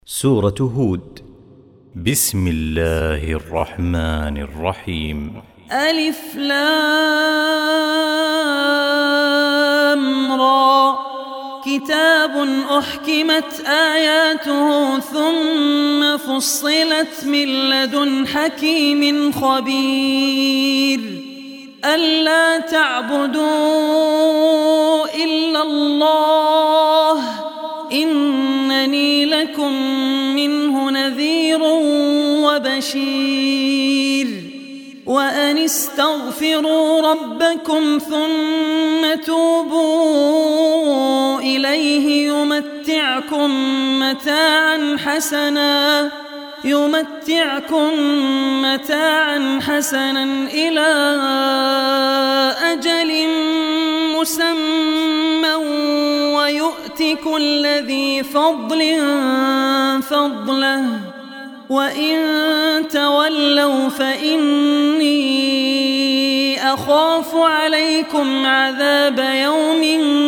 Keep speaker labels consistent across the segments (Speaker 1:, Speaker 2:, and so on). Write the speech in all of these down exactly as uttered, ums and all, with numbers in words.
Speaker 1: سورة هود. بسم الله الرحمن الرحيم.
Speaker 2: ألف لام را. كتاب أحكمت آياته ثم فصلت من لدن حكيم خبير ألا تعبدوا إلا الله إنني لكم منه نذير وبشير وأن استغفروا ربكم ثم توبوا إليه يمتعكم متاعا حسنا يمتعكم متاعا حسنا إلى أجل مسمى ويؤت كل ذي فضل فضله وإن تولوا فإني أخاف عليكم عذاب يوم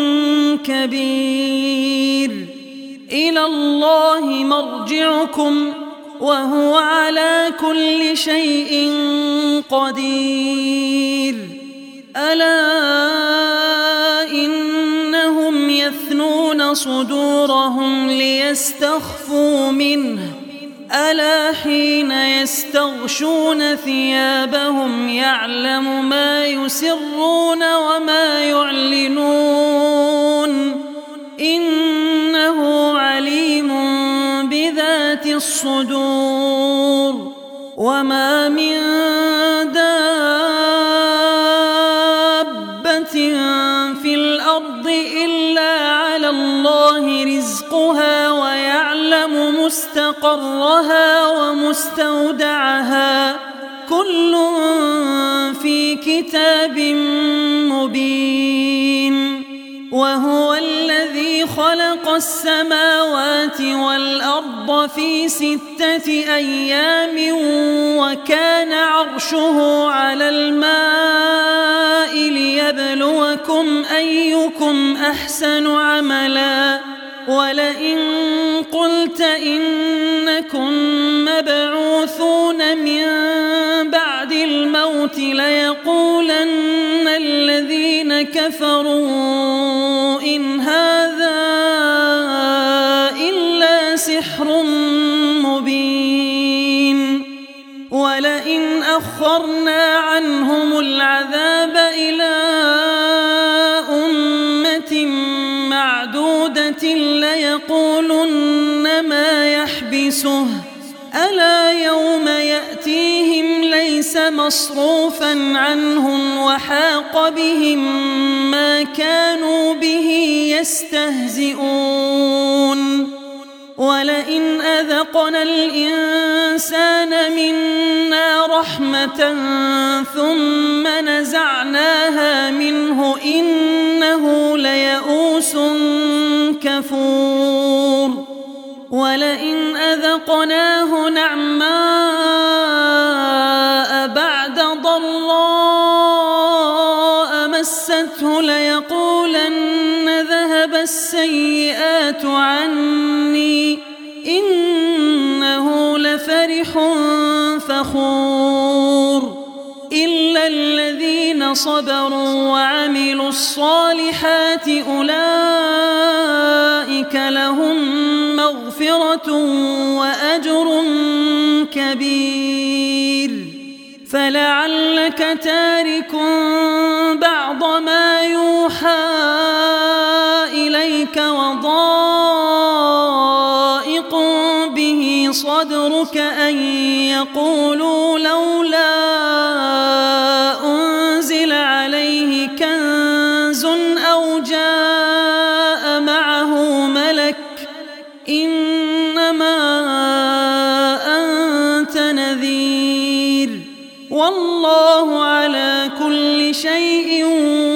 Speaker 2: كبير إلى الله مرجعكم وهو على كل شيء قدير ألا إنهم يثنون صدورهم ليستخفوا منه ألا حين يستغشون ثيابهم يعلم ما يسرون وما يعلنون إنه عليم بذات الصدور وما من دابة في الأرض إلا على الله رزقها ويعلم مستقرها ومستودعها كل في كتاب مبين وهو الذي خلق السماوات والأرض في ستة أيام وكان عرشه على الماء ليبلوكم أيكم أحسن عملا ولئن قلت إنكم مبعوثون من بعد الموت ليقولن الذين كفروا إن هذا إلا سحر مبين ولئن أخرنا عنهم العذاب إلى أمة معدودة ليقولن ما يحبسه ألا يوم يأتيهم ليس مصروفا عنهم وحاق بهم ما كانوا به يستهزئون ولئن أذقنا الإنسان منا رحمة ثم نزعناها منه إنه ليئوس كفور ولئن أذقناه نعماء بعد ضراء مسته ليقولن ذهب السيئات عني إنه لفرح فخور إلا الذين صبروا وعملوا الصالحات أولئك لهم مغفرة وأجر كبير فلعلك تارك بعض ما يوحى إليك وضائق به صدرك أن يقولوا لولا أنزل عليه كنز أو جاء معه ملك إنما أنت نذير والله على كل شيء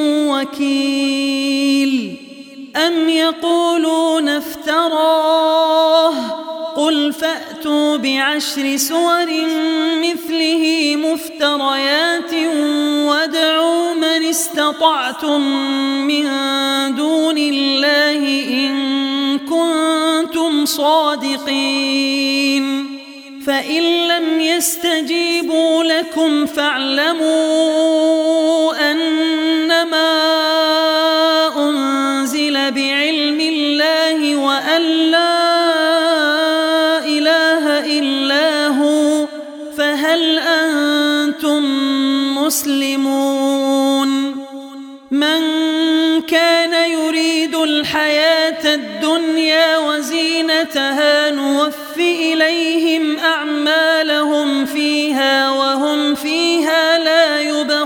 Speaker 2: وكيل أم يقولون افتراه قل فأتوا بعشر سور مثله مفتريات وادعوا من استطعتم من دون الله إن كنتم صادقين فإن لم يستجيبوا لكم فاعلموا أنما أنزل بعلم الله وأن لا إله إلا هو فهل أنتم مسلمون من كان يريد الحياة الدنيا وزينتها نوف إليهم أعمالهم فيها وهم فيها لا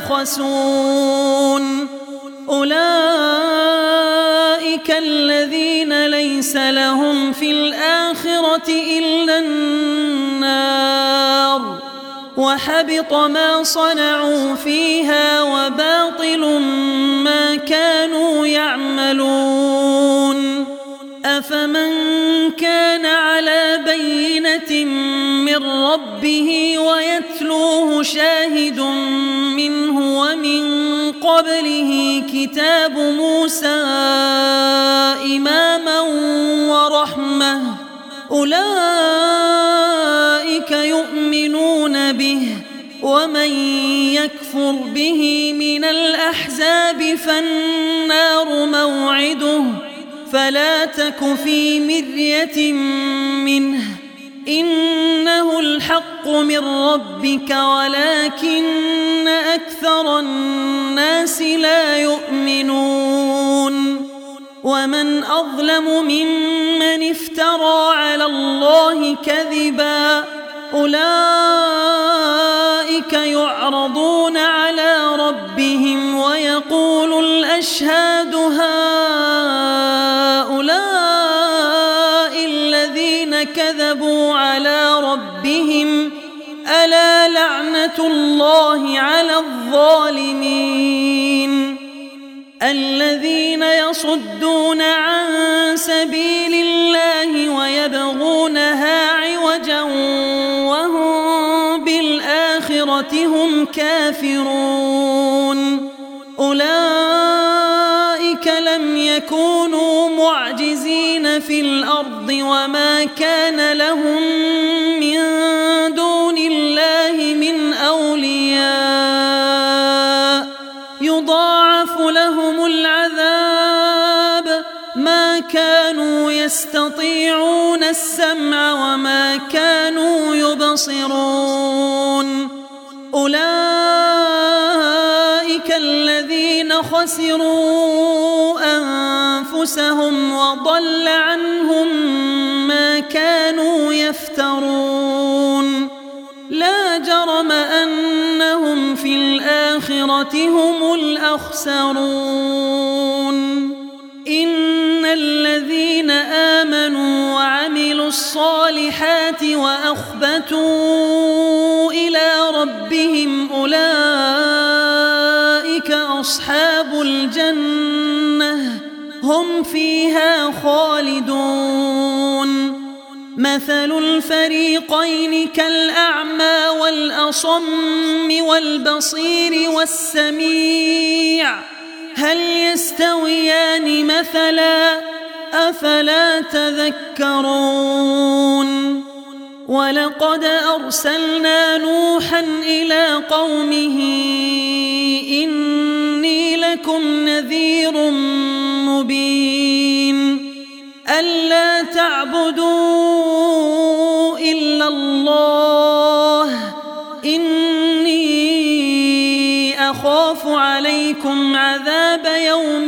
Speaker 2: يبخسون أولئك الذين ليس لهم في الآخرة إلا النار وحبط ما صنعوا فيها وباطل ما كانوا يعملون أفمن كان على بينة من ربه ويتلوه شاهد منه ومن قبله كتاب موسى إماما ورحمة أولئك يؤمنون به ومن يكفر به من الأحزاب فالنار موعده فلا تك في مرية منه إنه الحق من ربك ولكن أكثر الناس لا يؤمنون ومن أظلم ممن افترى على الله كذبا أولئك يعرضون على ربهم ويقول الأشهاد هؤلاء الذين كذبوا على ربهم ألا لعنة الله على الظالمين الذين يصدون عن سبيل الله ويبغونها عوجا وهم بالآخرة هم كافرون أولئك لم يكونوا معجزين في الأرض وما كان لهم من دون الله من أولياء يضاعف لهم العذاب ما كانوا يستطيعون السمع وما كانوا يبصرون أولئك الذين خسروا أنفسهم وضل عنهم ما كانوا يفترون لا جرم أنهم في الآخرة هم الأخسرون إن الذين آمنوا وعملوا الصالحات وأخبتوا إلى ربهم أولئك أصحاب الجنة هم فيها خالدون مثل الفريقين كالأعمى والأصم والبصير والسميع هل يستويان مثلا أفلا تذكرون ولقد أرسلنا نوحا إلى قومه إني لكم نذير مبين ألا تعبدوا إلا الله إني أخاف عليكم عذاب يوم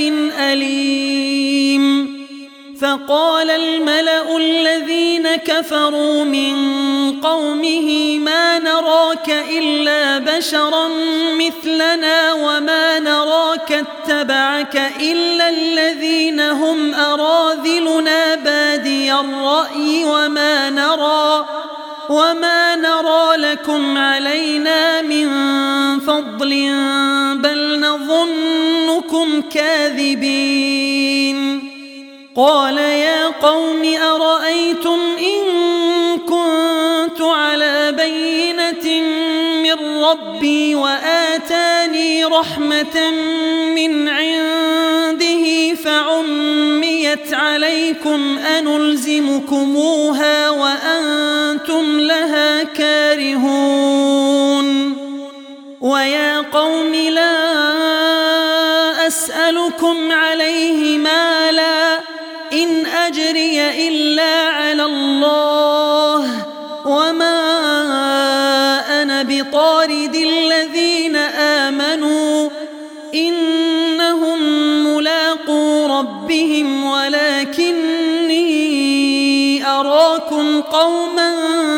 Speaker 2: أليم فقال الملأ الذين كفروا من قومه ما نراك إلا بشرا مثلنا وما نراك اتبعك إلا الذين هم أراذلنا بادي الرأي وما نرى وما نرى لكم علينا من فضل بل نظنكم كاذبين قال يا قوم أرأيتم إن كنت على بينة من ربي وآتاني رحمة من عنده فعميت تُلِيَتْ عَلَيْكُمْ أَنُلْزِمُكُمُوهَا وَأَنْتُمْ لَهَا كَارِهُونَ وَيَا قَوْمِ لَا أَسْأَلُكُمْ عَلَيْهِ مَالًا إِنْ أَجْرِيَ إِلَّا عَلَى اللَّهِ وَمَا أَنَا بِطَارِدِ الَّذِينَ آمَنُوا إِنَّهُمْ مُلَاقُو رَبِّهِمْ وَلَكِنِّي أَرَاكُمْ قَوْمًا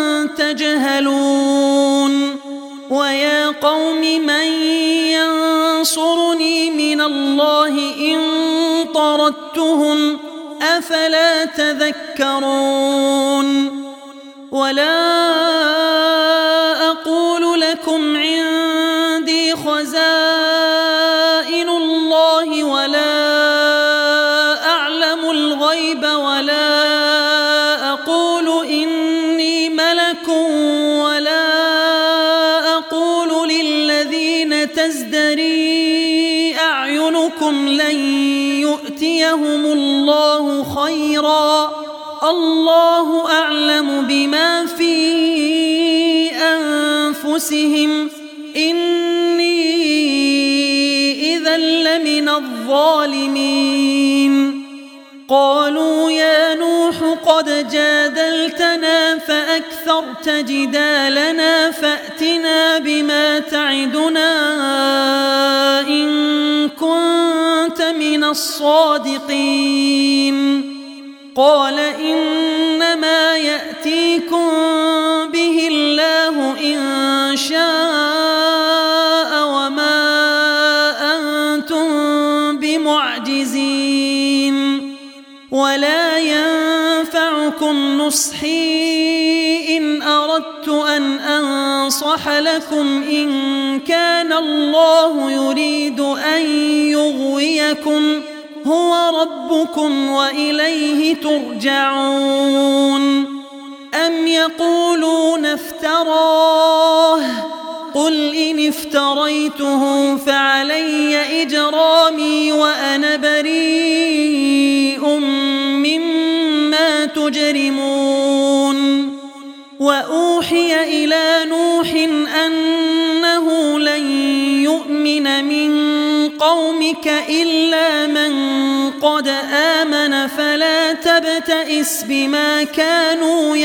Speaker 2: تَجْهَلُونَ وَيَا قَوْمِ مَنْ يَنْصُرُنِي مِنَ اللَّهِ إِنْ طَرَدتُّهُمْ أَفَلَا تَذَكَّرُونَ وَلَا أَقُولُ لَكُمْ عِنْدِي خَزَائِنُ اللَّهِ وَلَا أَعْلَمُ الْغَيْبَ وَلَا أَقُولُ إِنِّي مَلَكٌ وَلَا أَقُولُ لِلَّذِينَ تَزْدَرِي أَعْيُنُكُمْ لَنْ يُؤْتِيَهُمُ اللَّهُ خَيْرًا الله أعلم بما في أنفسهم إني إذا لمن الظالمين قالوا يا نوح قد جادلتنا فأكثرت جدالنا فأتنا بما تعدنا إن كنت من الصادقين قال إنما يأتيكم به الله إن شاء وما أنتم بمعجزين ولا ينفعكم نصحي إن أردت أن أنصح لكم إن كان الله يريد أن يغويكم هو ربكم وإليه ترجعون أم يقولون افتراه قل إن افتريته فعلي إجرامي وأنا بريء مما تجرمون وأوحي إلى نوح أنه لن يؤمن من قومك إلا من قد آمن فلا تبتئس بما كانوا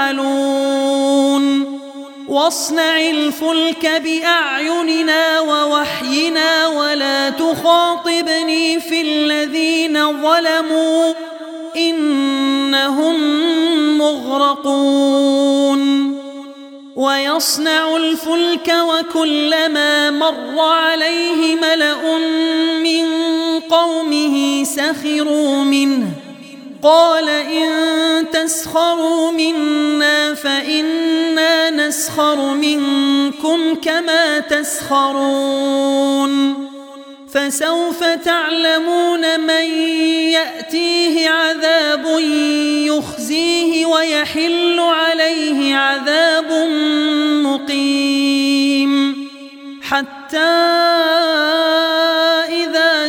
Speaker 2: يفعلون واصنع الفلك بأعيننا ووحينا ولا تخاطبني في الذين ظلموا إنهم مغرقون ويصنع الفلك وكلما مر عليه ملأ من قومه سخروا منه قال إن تسخروا منا فإنا نسخر منكم كما تسخرون فسوف تعلمون من يأتيه عذاب يخزيه ويحل عليه عذاب مقيم حتى إذا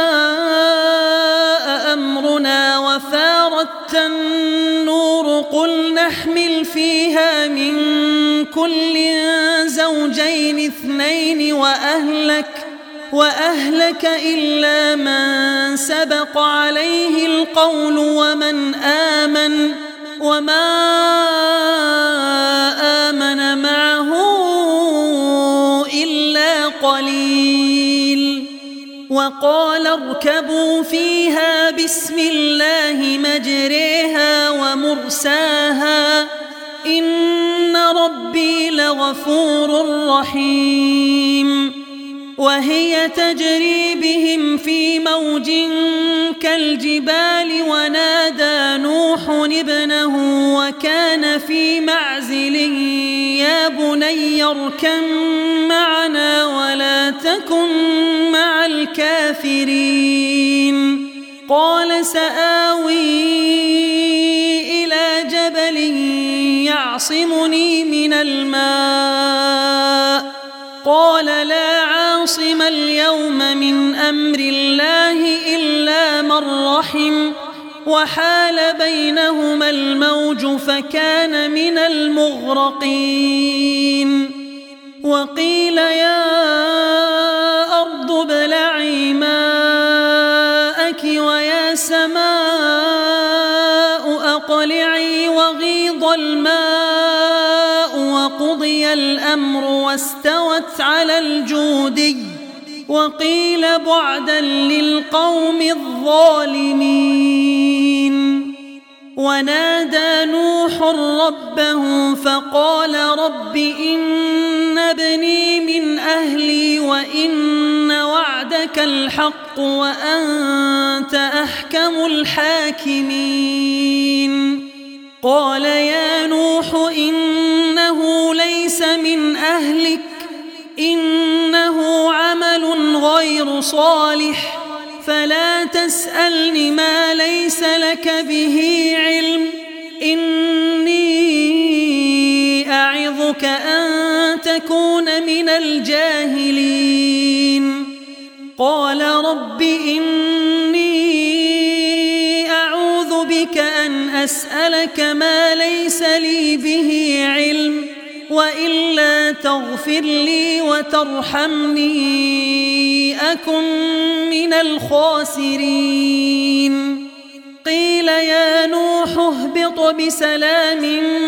Speaker 2: جاء أمرنا وفارت النور قل نحمل فيها من كل زوجين اثنين وأهلك وأهلك إلا من سبق عليه القول ومن آمن وما آمن معه إلا قليل وقال اركبوا فيها بسم الله مجريها ومرساها إن ربي لغفور رحيم وهي تجري بهم في موج كالجبال ونادى نوح ابنه وكان في معزل يا بني اركب معنا ولا تكن مع الكافرين قال سآوي إلى جبل يعصمني من الماء قال لا عاصم اليوم من أمر الله إلا من رحم وحال بينهما الموج فكان من المغرقين وقيل يا أرض ابلعي ماءك ويا سماء أقلعي وغيض الماء وقضي الأمر واستوت على الجودي وقيل بعدا للقوم الظالمين ونادى نوح ربه فقال رب إن ابني من أهلي وإن وعدك الحق وأنت أحكم الحاكمين قال يا نوح إنه ليس من أهلك إنه عمل غير صالح فلا تسألني ما ليس لك به علم إني أعظك أن تكون من الجاهلين قال رب إني أعوذ بك أن أسألك ما ليس لي به علم وإلا تغفر لي وترحمني أكن من الخاسرين قيل يا نوح اهبط بسلام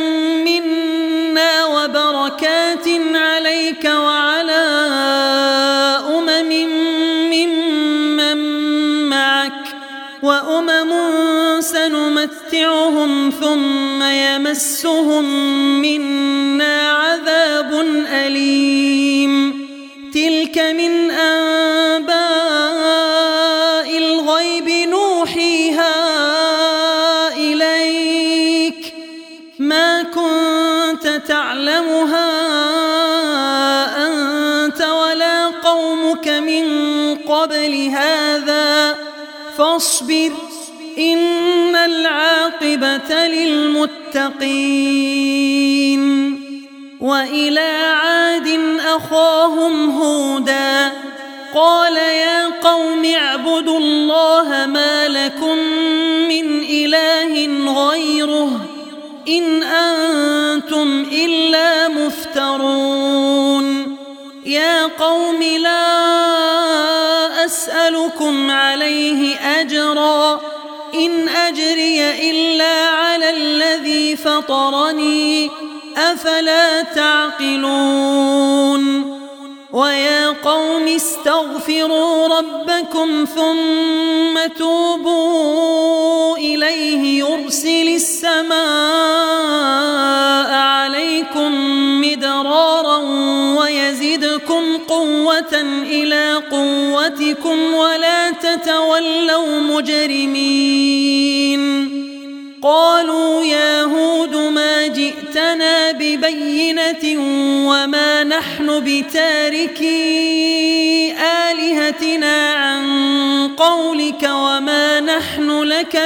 Speaker 2: منا وبركات عليك وعلى أمم ممن معك وأمم سنمتعهم ثم يمسهم منا عذاب أليم تلك من أنباء الغيب نوحيها إليك ما كنت تعلمها أنت ولا قومك من قبل هذا فاصبر إن العاقبة للمتقين وإلى عاد أخاهم هودا قال يا قوم اعبدوا الله ما لكم من إله غيره إن أنتم إلا مفترون يا قوم لا أسألكم عليه أجرا إن أجري إلا على الذي فطرني أفلا تعقلون ويا قوم استغفروا ربكم ثم توبوا إليه يرسل السماء عليكم مدرارا ويزدكم قوة إلى قوتكم ولا تتولوا مجرمين قالوا يا هود ما جئتنا ببينة وما نحن بتاركي آلهتنا عن قولك وما نحن لك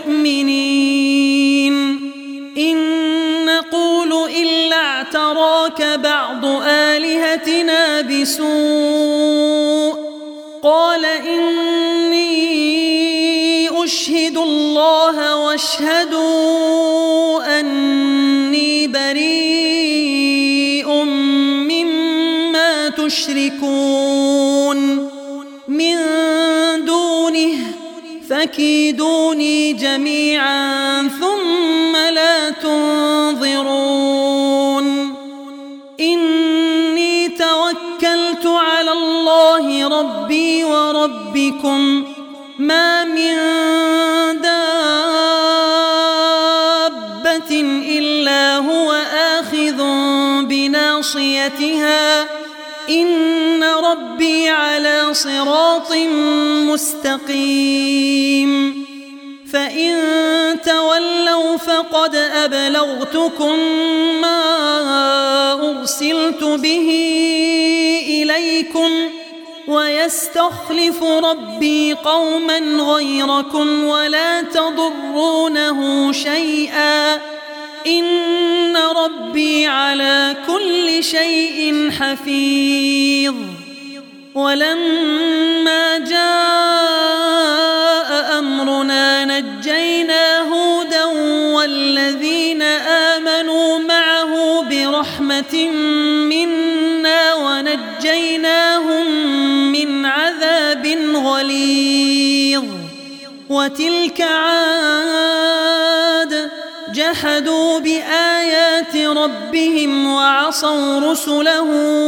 Speaker 2: بمؤمنين إن نقول إلا اعتراك بعض آلهتنا بسوء قال إني أشهد الله واشهدوا أني بريء مما تشركون من دونه فكيدوني جميعا ثم لا تنظرون إني توكلت على الله ربي وربكم ما من دابة إلا هو آخذ بناصيتها إن ربي على صراط مستقيم فإن تولوا فقد أبلغتكم ما أرسلت به إليكم ويستخلف ربي قوما غيركم ولا تضرونه شيئا إن ربي على كل شيء حفيظ ولما جاء أمرنا نجينا برحمة منا ونجيناهم من عذاب غليظ. وتلك عاد جحدوا بآيات ربهم وعصوا رسله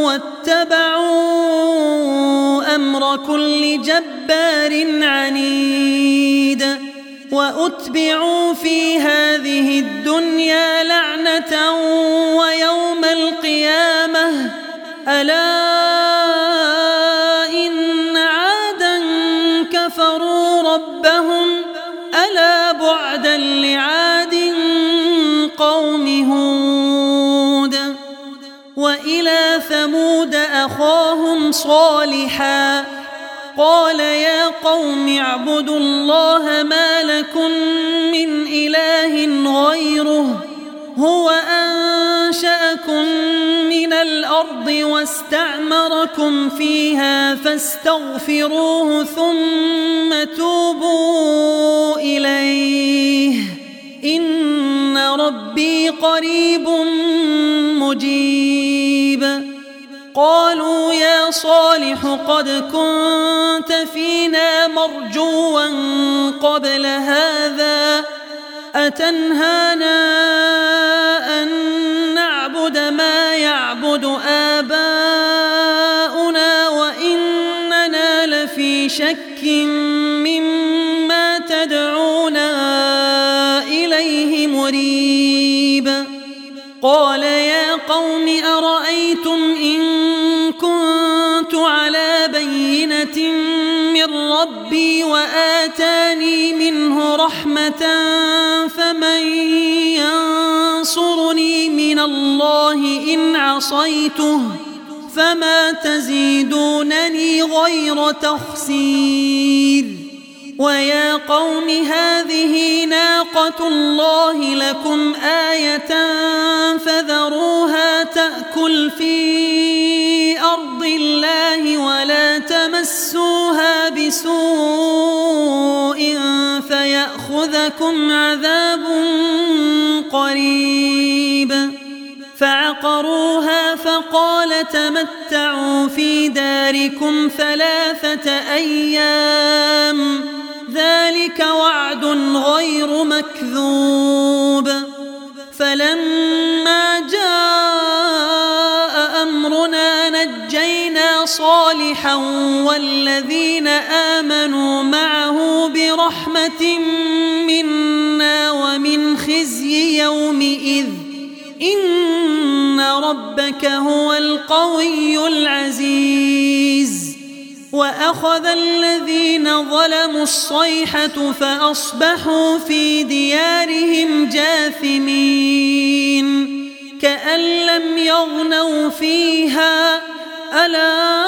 Speaker 2: واتبعوا أمر كل جبار عنيد. وأتبعوا في هذه الدنيا لعنة ويوم القيامة ألا إن عادا كفروا ربهم ألا بعدا لعاد قوم هود. وإلى ثمود أخاهم صالحا قال يا قوم اعبدوا الله ما لكم من إله غيره هو أنشأكم من الأرض واستعمركم فيها فاستغفروه ثم توبوا إليه إن ربي قريب مجيب. قالوا يا صالح قد كنت فينا مرجوا قبل هذا أتنهانا أن نعبد ما يعبد آباؤنا وإننا لفي شك مما تدعونا إليه مريب. قال يا قوم أرأيتم إن كنت على بينة من ربي وآتاني منه رحمة فمن ينصرني من الله إن عصيته فما تزيدونني غير تخسير. ويا قوم هذه ناقة الله لكم آية فذروها تأكل في أرض الله ولا تمسوها بسوء فيأخذكم عذاب قريب. فعقروها فقال تمتعوا في داركم ثلاثة أيام ذلك وعد غير مكذوب. فلما جاء أمرنا نجينا صالحا والذين آمنوا معه برحمة منا ومن خزي يومئذ إن ربك هو القوي العزيز. وأخذ الذين ظلموا الصيحة فأصبحوا في ديارهم جاثمين كأن لم يغنوا فيها ألا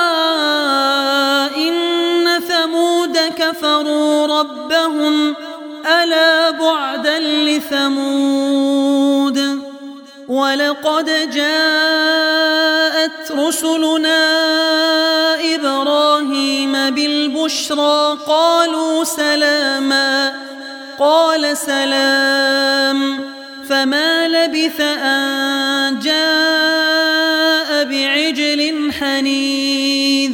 Speaker 2: إن ثمود كفروا ربهم ألا بعدا لثمود. ولقد جاءت رسلنا إبراهيم بالبشرى قالوا سلاما قال سلام فما لبث أن جاء بعجل حنيذ.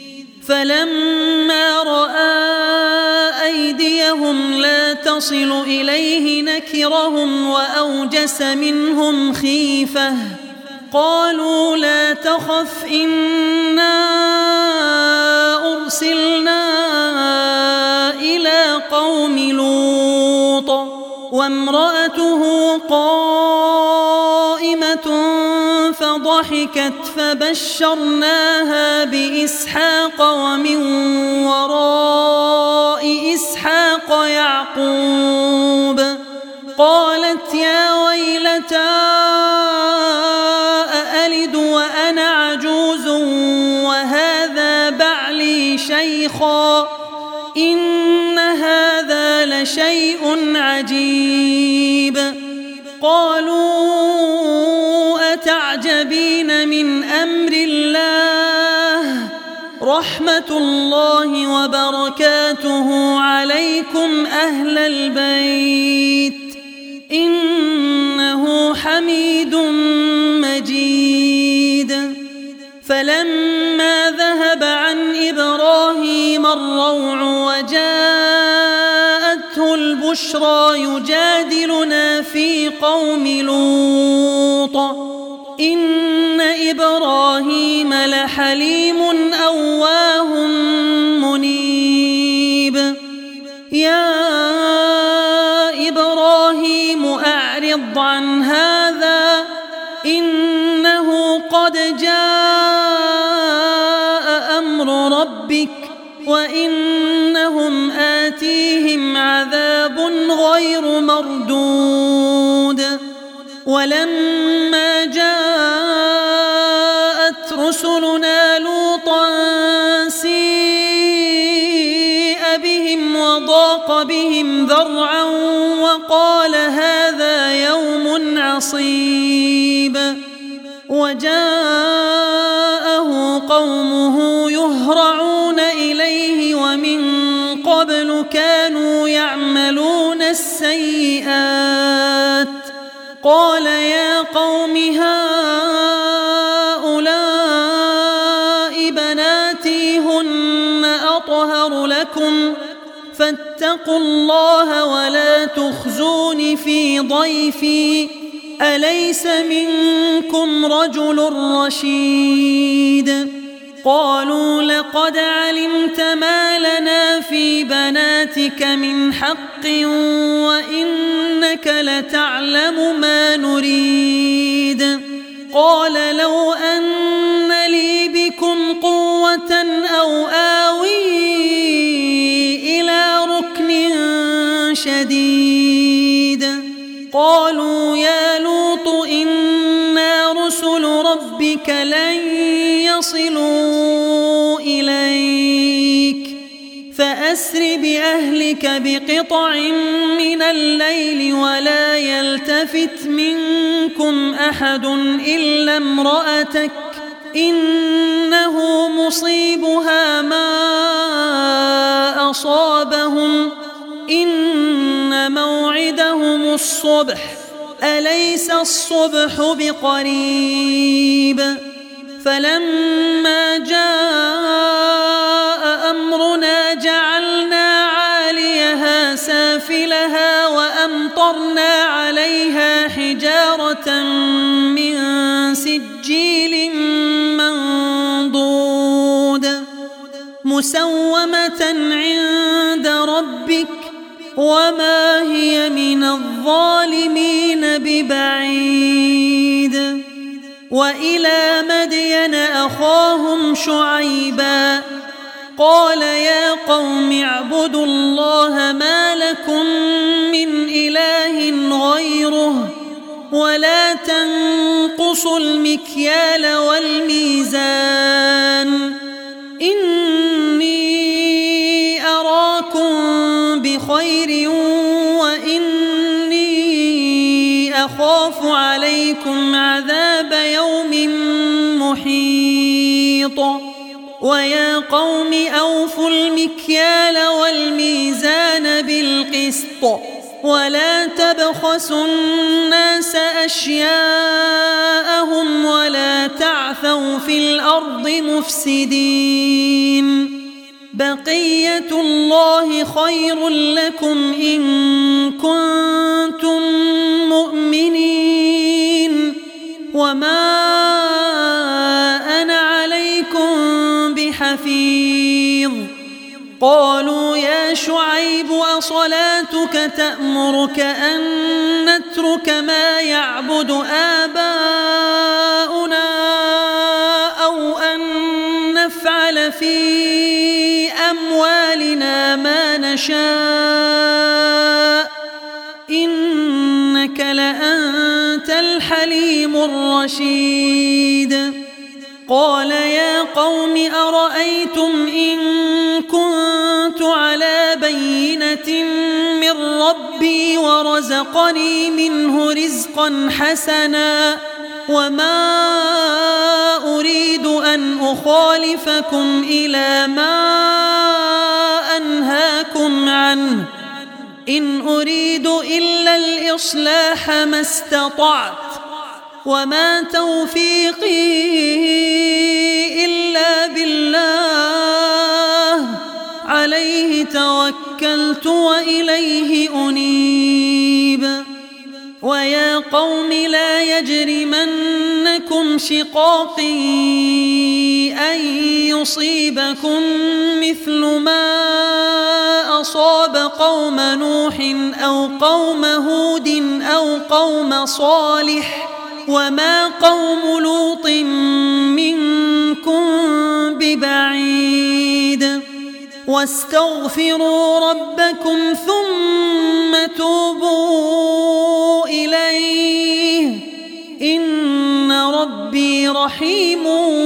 Speaker 2: فلما رأى أيديهم لا تصل إليه نكرهم وأوجس منهم خيفة قالوا لا تخف إنا أرسلنا إلى قوم لوط وامرأته قائمة فضحكت فبشرناها بإسحاق ومن وراء إسحاق يعقوب. قالت يا ويلتى أألد وأنا عجوز وهذا بعلي شيخا إن هذا لشيء عجيب. قالوا أتعجبين من أمر الله رحمة الله وبركاته عليكم أهل البيت إنه حميد مجيد فلما ذهب عن إبراهيم الروع وجاءته البشرى يجادلنا في قوم لوط إن إبراهيم لحليم أواه منيب يا إبراهيم أعرض عن هذا إنه قد جاء أمر ربك وإنهم آتيهم عذاب غير مردود ولما جاءت رسلنا لوطا سيء بهم وضاق بهم ذرعا وقال هذا يوم عصيب وجاءه قومه يهرعون إليه ومن قبل كانوا يعملون السيئات قال يا قوم هؤلاء بناتي هن أطهر لكم فاتقوا الله ولا تخزون في ضيفي أليس منكم رجل رشيد قالوا لقد علمت ما لنا في بناتك من حق وإنك لتعلم ما نريد قال لو أن لي بكم قوة أو آوي إلى ركن شديد قالوا يا لوط إنا رسل ربك لن يصلوا إليك فأسر بأهلك بقطع من الليل ولا يلتفت منكم أحد إلا امرأتك إنه مصيبها ما أصابهم إن موعدهم الصبح أليس الصبح بقريب فلما جاء أمرنا جعلنا عاليها سافلها وأمطرنا عليها حجارة من سجيل منضود مسومة عند ربك وما هي من الظالمين ببعيد وإلى مدين أخاهم شعيبا قال يا قوم اعبدوا الله ما لكم من إله غيره ولا تنقصوا المكيال والميزان إني أراكم بخير وإني أخاف عليكم عذاب يوم محيط ويا قوم أوفوا المكيال والميزان بالقسط ولا تبخسوا الناس أشياءهم ولا تعثوا في الأرض مفسدين بقية الله خير لكم إن كنتم مؤمنين وما أنا عليكم بحفيظ قالوا يا شعيب أصلاتك تأمرك أن نترك ما يعبد آباؤنا أو أن نفعل في أموالنا ما نشاء إنك لأنت الحليم الرشيد قال يا قوم أرأيتم إن كنت على بينة من ربي ورزقني منه رزقا حسنا وما أريد أن أخالفكم إلى ما أنهاكم عنه إن أريد إلا الإصلاح ما استطعت وما توفيقي إلا بالله عليه توكلت وإليه أنيب ويا قوم لا يجرمنكم شقاقي أن يصيبكم مثل ما أصاب قوم نوح أو قوم هود أو قوم صالح وما قوم لوط منكم ببعيد واستغفروا ربكم ثم توبوا إليه إن ربي رحيم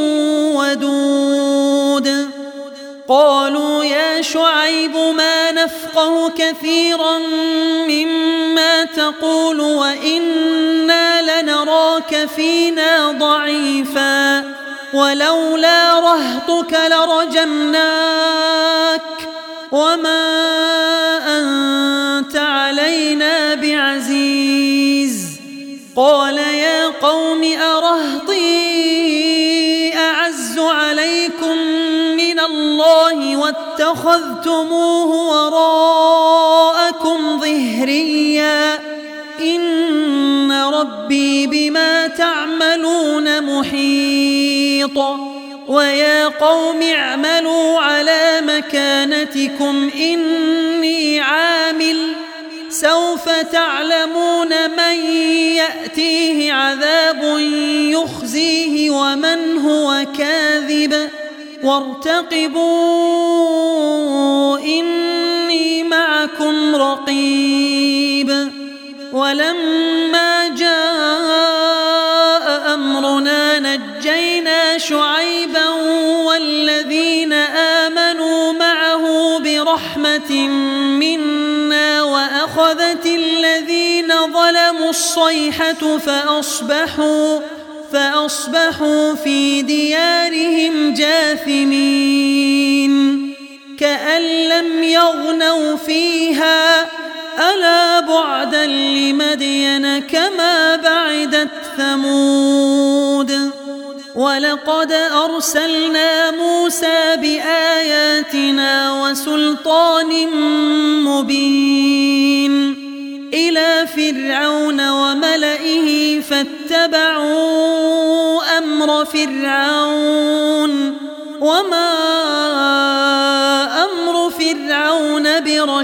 Speaker 2: ودود قالوا يا شعيب ما نفقه كثيرا مما تقول وإنا لنراك فينا ضعيفا ولولا رهطك لرجمناك وما أنت علينا بعزيز قال يا قوم أرهطي أعز عليكم من الله واتخذتموه وراءكم ظهريا إن ربي بما تعملون محيط ويا قوم اعملوا على مكانتكم إني عامل سوف تعلمون من يأتيه عذاب يخزيه ومن هو كاذب وارتقبوا إني معكم رقيب ولما جاء أمرنا نجينا شعيبا والذين آمنوا معه برحمة منا وأخذت الذين ظلموا الصيحة فأصبحوا فأصبحوا في ديارهم جاثمين كأن لم يغنوا فيها ألا بعدا لمدين كما بعدت ثمود ولقد أرسلنا موسى بآياتنا وسلطان مبين إلى فرعون وملئه فاتبعوا أمر فرعون وما أمر فرعون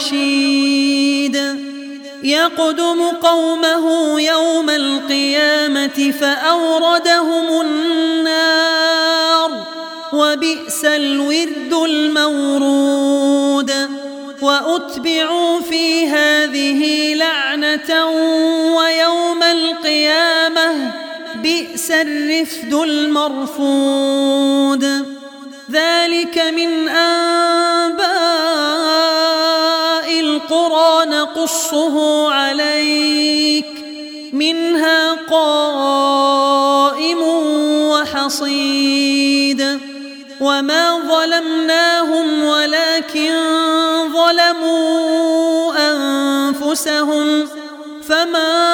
Speaker 2: برشيد يقدم قومه يوم القيامة فأوردهم النار وبئس الورد المورود وأتبعوا في هذه لعنة ويوم القيامة بئس الرفد المرفود ذلك من أنباء القرى نقصه عليك منها قائم وحصيد وما ظلمناهم ولكن ظلموا أنفسهم فما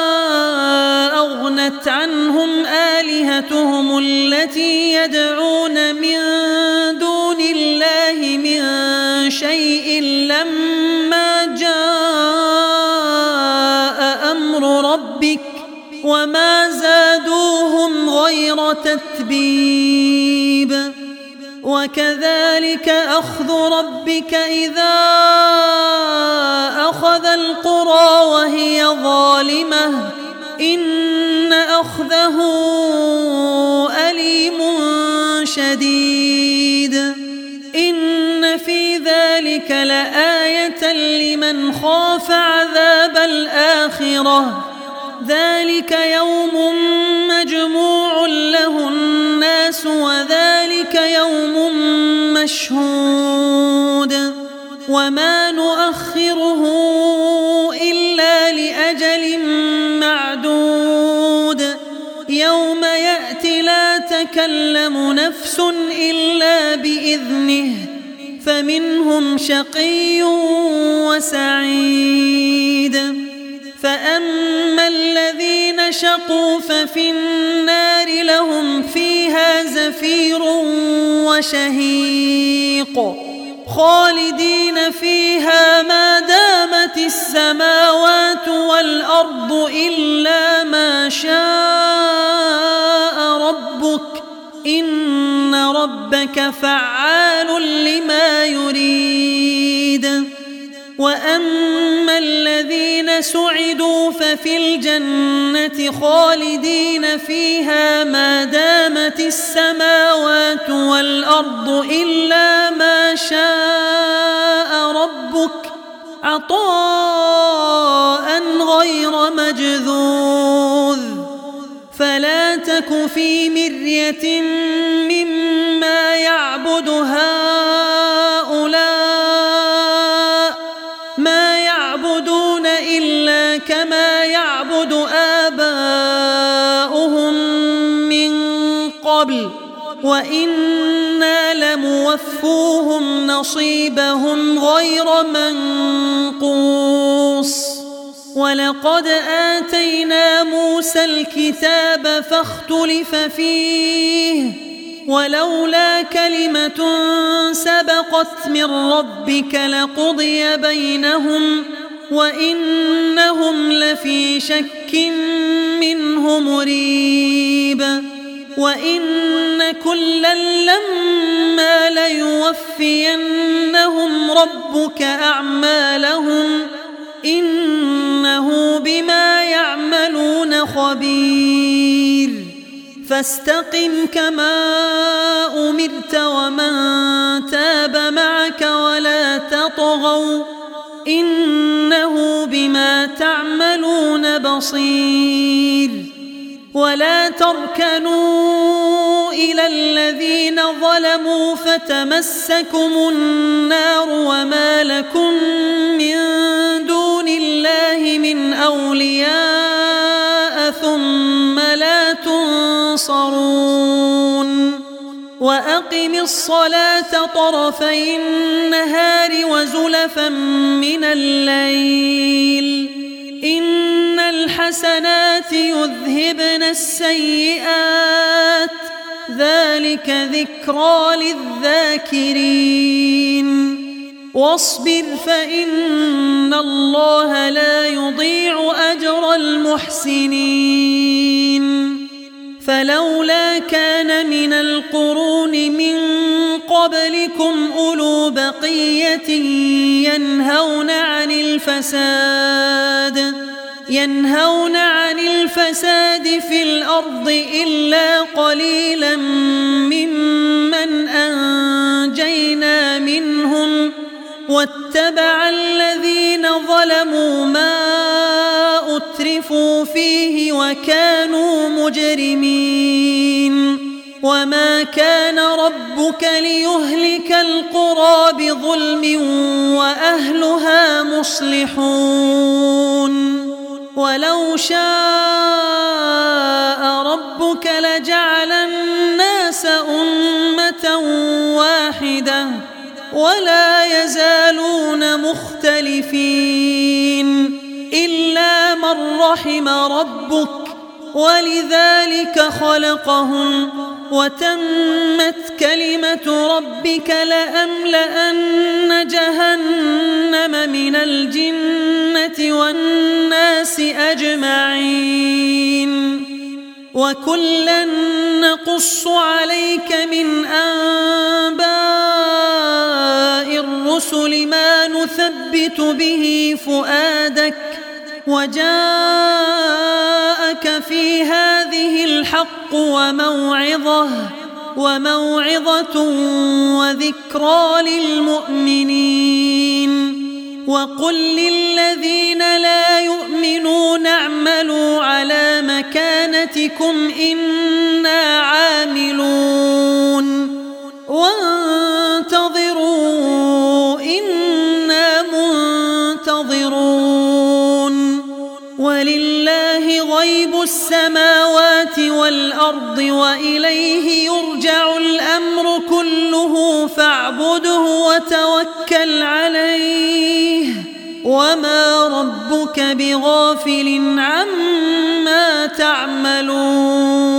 Speaker 2: أغنت عنهم آلهتهم التي يدعون من دون الله من شيء لما جاء أمر ربك وما زادوهم غير تتبيب وكذلك أخذ ربك إذا أخذ القرى وهي ظالمة إن أخذه أليم شديد إن في ذلك لآية لمن خاف عذاب الآخرة ذلك يوم مجموع له الناس وذلك يوم مشهود وما نؤخره إلا لأجل معدود يوم يأتي لا تكلم نفس إلا بإذنه فمنهم شقي وسعيد فأما الذين شقوا ففي النار لهم فيها زفير وشهيق خالدين فيها ما دامت السماوات والأرض إلا ما شاء ربك إن ربك فعال لما يريد. وأما الذين سعدوا ففي الجنة خالدين فيها ما دامت السماوات والأرض إلا ما شاء ربك عطاء غير مجذوذ. فلا تك في مرية مما يعبد هؤلاء ما يعبدون إلا كما يعبد آباؤهم من قبل وإنا لموفوهم نصيبهم غير منقوص. ولقد آتينا موسى الكتاب فاختلف فيه ولولا كلمة سبقت من ربك لقضي بينهم وإنهم لفي شك منه مريب. وإن كلا لما ليوفينهم ربك أعمالهم إنه بما يعملون خبير. فاستقم كما أمرت ومن تاب معك ولا تطغوا إنه بما تعملون بصير. ولا تركنوا إلى الذين ظلموا فتمسكم النار وما لكم من دون الله من أولياء ثم لا تنصرون. وأقم الصلاة طرفي النهار وزلفا من الليل إن الحسنات يذهبن السيئات ذلك ذكرى للذاكرين. واصبر فإن الله لا يضيع أجر المحسنين. فلولا كان من القرون من قبلكم أولو بقية ينهون عن الفساد ينهون عن الفساد في الأرض إلا قليلا ممن أنجينا منهم واتبع الذين ظلموا ما أترفوا فيه وكانوا مجرمين. وما كان ربك ليهلك القرى بظلم وأهلها مصلحون. ولو شاء ربك لجعل الناس أمة واحدة ولا يزالون مختلفين إلا من رحم ربك ولذلك خلقهم وتمت كلمة ربك لأملأن جهنم من الجنة والناس أجمعين. وكلا نقص عليك من أنباء الرسل ما نثبت به فؤادك وجاءك في هذه الحق وموعظة وموعظة وذكرى للمؤمنين. وقل للذين لا يؤمنون اعملوا على مكانتكم إنا عاملون وانتظروا إنا منتظرون. ولله غيب السماوات والأرض وإليه يرجع الأمر كله فاعبده وتوكل عليه وما ربك بغافل عما تعملون